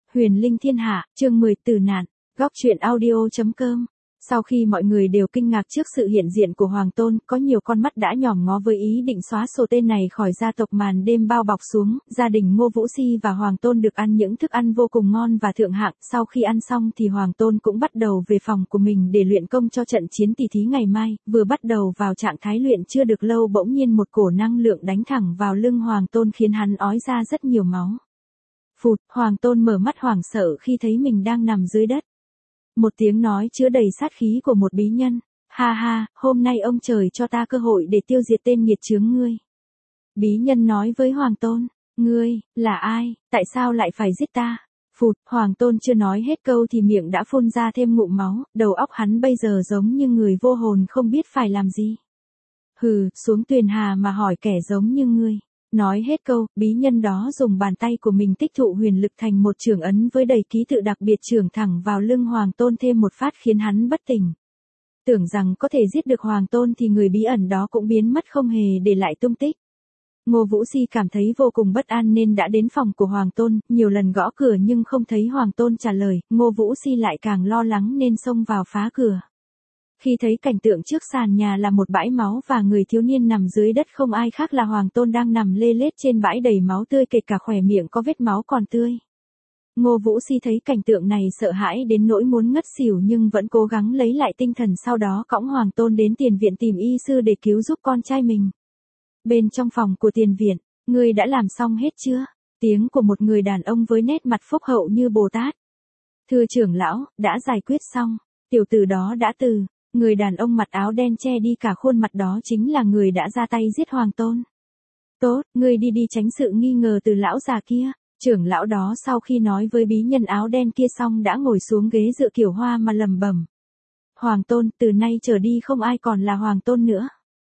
Huyền linh thiên hạ, chương 10 tử nạn, góc truyện audio.com. Sau khi mọi người đều kinh ngạc trước sự hiện diện của Hoàng Tôn, có nhiều con mắt đã nhòm ngó với ý định xóa sổ tên này khỏi gia tộc. Màn đêm bao bọc xuống, gia đình Ngô Vũ Si và Hoàng Tôn được ăn những thức ăn vô cùng ngon và thượng hạng. Sau khi ăn xong thì Hoàng Tôn cũng bắt đầu về phòng của mình để luyện công cho trận chiến tỷ thí ngày mai. Vừa bắt đầu vào trạng thái luyện chưa được lâu, bỗng nhiên một cổ năng lượng đánh thẳng vào lưng Hoàng Tôn khiến hắn ói ra rất nhiều máu. Phụt, Hoàng Tôn mở mắt hoảng sợ khi thấy mình đang nằm dưới đất. Một tiếng nói chứa đầy sát khí của một bí nhân. Ha ha, hôm nay ông trời cho ta cơ hội để tiêu diệt tên nghiệt chướng ngươi. Bí nhân nói với Hoàng Tôn, ngươi, là ai, tại sao lại phải giết ta? Phụt, Hoàng Tôn chưa nói hết câu thì miệng đã phun ra thêm ngụm máu, đầu óc hắn bây giờ giống như người vô hồn không biết phải làm gì. Hừ, xuống tuyền hà mà hỏi kẻ giống như ngươi. Nói hết câu, bí nhân đó dùng bàn tay của mình tích tụ huyền lực thành một chưởng ấn với đầy ký tự đặc biệt chưởng thẳng vào lưng Hoàng Tôn thêm một phát khiến hắn bất tỉnh. Tưởng rằng có thể giết được Hoàng Tôn thì người bí ẩn đó cũng biến mất không hề để lại tung tích. Ngô Vũ Si cảm thấy vô cùng bất an nên đã đến phòng của Hoàng Tôn, nhiều lần gõ cửa nhưng không thấy Hoàng Tôn trả lời, Ngô Vũ Si lại càng lo lắng nên xông vào phá cửa. Khi thấy cảnh tượng trước sàn nhà là một bãi máu và người thiếu niên nằm dưới đất không ai khác là Hoàng Tôn đang nằm lê lết trên bãi đầy máu tươi, kể cả khóe miệng có vết máu còn tươi. Ngô Vũ Si thấy cảnh tượng này sợ hãi đến nỗi muốn ngất xỉu nhưng vẫn cố gắng lấy lại tinh thần, sau đó cõng Hoàng Tôn đến tiền viện tìm y sư để cứu giúp con trai mình. Bên trong phòng của tiền viện, ngươi đã làm xong hết chưa? Tiếng của một người đàn ông với nét mặt phúc hậu như Bồ Tát. Thưa trưởng lão, đã giải quyết xong, tiểu tử đó đã từ. Người đàn ông mặc áo đen che đi cả khuôn mặt đó chính là người đã ra tay giết Hoàng Tôn. Tốt, ngươi đi tránh sự nghi ngờ từ lão già kia. Trưởng lão đó sau khi nói với bí nhân áo đen kia xong đã ngồi xuống ghế dựa kiểu hoa mà lẩm bẩm. Hoàng Tôn, từ nay trở đi không ai còn là Hoàng Tôn nữa.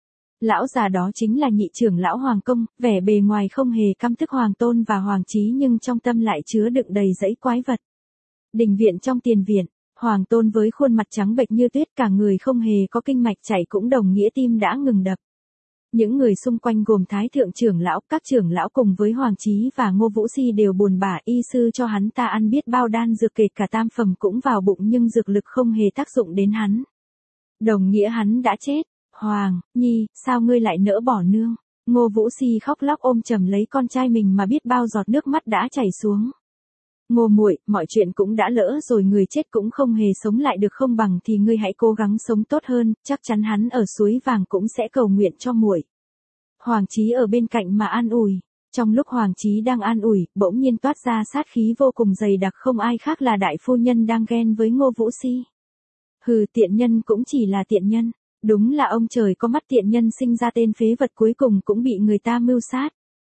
Lão già đó chính là nhị trưởng lão Hoàng Công, vẻ bề ngoài không hề căm tức Hoàng Tôn và Hoàng Chí nhưng trong tâm lại chứa đựng đầy dãy quái vật. Đình viện trong tiền viện. Hoàng Tôn với khuôn mặt trắng bệch như tuyết, cả người không hề có kinh mạch chảy cũng đồng nghĩa tim đã ngừng đập. Những người xung quanh gồm Thái thượng trưởng lão, các trưởng lão cùng với Hoàng Chí và Ngô Vũ Si đều buồn bã, y sư cho hắn ta ăn biết bao đan dược kể cả tam phẩm cũng vào bụng nhưng dược lực không hề tác dụng đến hắn. Đồng nghĩa hắn đã chết. Hoàng Nhi, sao ngươi lại nỡ bỏ nương? Ngô Vũ Si khóc lóc ôm chầm lấy con trai mình mà biết bao giọt nước mắt đã chảy xuống. Ngô muội, mọi chuyện cũng đã lỡ rồi, người chết cũng không hề sống lại được, không bằng thì ngươi hãy cố gắng sống tốt hơn, chắc chắn hắn ở suối vàng cũng sẽ cầu nguyện cho muội. Hoàng Chí ở bên cạnh mà an ủi. Trong lúc Hoàng Chí đang an ủi, bỗng nhiên toát ra sát khí vô cùng dày đặc, không ai khác là đại phu nhân đang ghen với Ngô Vũ Si. Hừ, tiện nhân cũng chỉ là tiện nhân, đúng là ông trời có mắt, tiện nhân sinh ra tên phế vật cuối cùng cũng bị người ta mưu sát.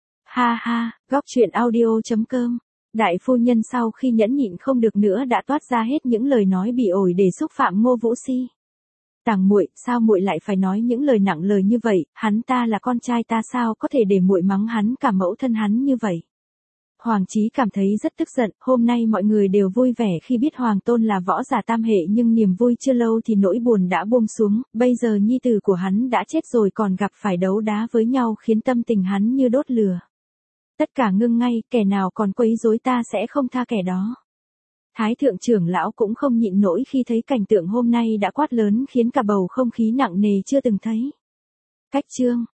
Ha ha, góc truyện audio.com. Đại phu nhân sau khi nhẫn nhịn không được nữa đã toát ra hết những lời nói bị ổi để xúc phạm Ngô Vũ Si. Tàng muội, sao muội lại phải nói những lời nặng lời như vậy, hắn ta là con trai ta, sao có thể để muội mắng hắn cả mẫu thân hắn như vậy. Hoàng Chí cảm thấy rất tức giận, hôm nay mọi người đều vui vẻ khi biết Hoàng Tôn là võ giả tam hệ nhưng niềm vui chưa lâu thì nỗi buồn đã buông xuống, bây giờ nhi tử của hắn đã chết rồi còn gặp phải đấu đá với nhau khiến tâm tình hắn như đốt lửa. Tất cả ngưng ngay, kẻ nào còn quấy rối ta sẽ không tha kẻ đó. Thái thượng trưởng lão cũng không nhịn nổi khi thấy cảnh tượng hôm nay đã quát lớn khiến cả bầu không khí nặng nề chưa từng thấy. Cách chương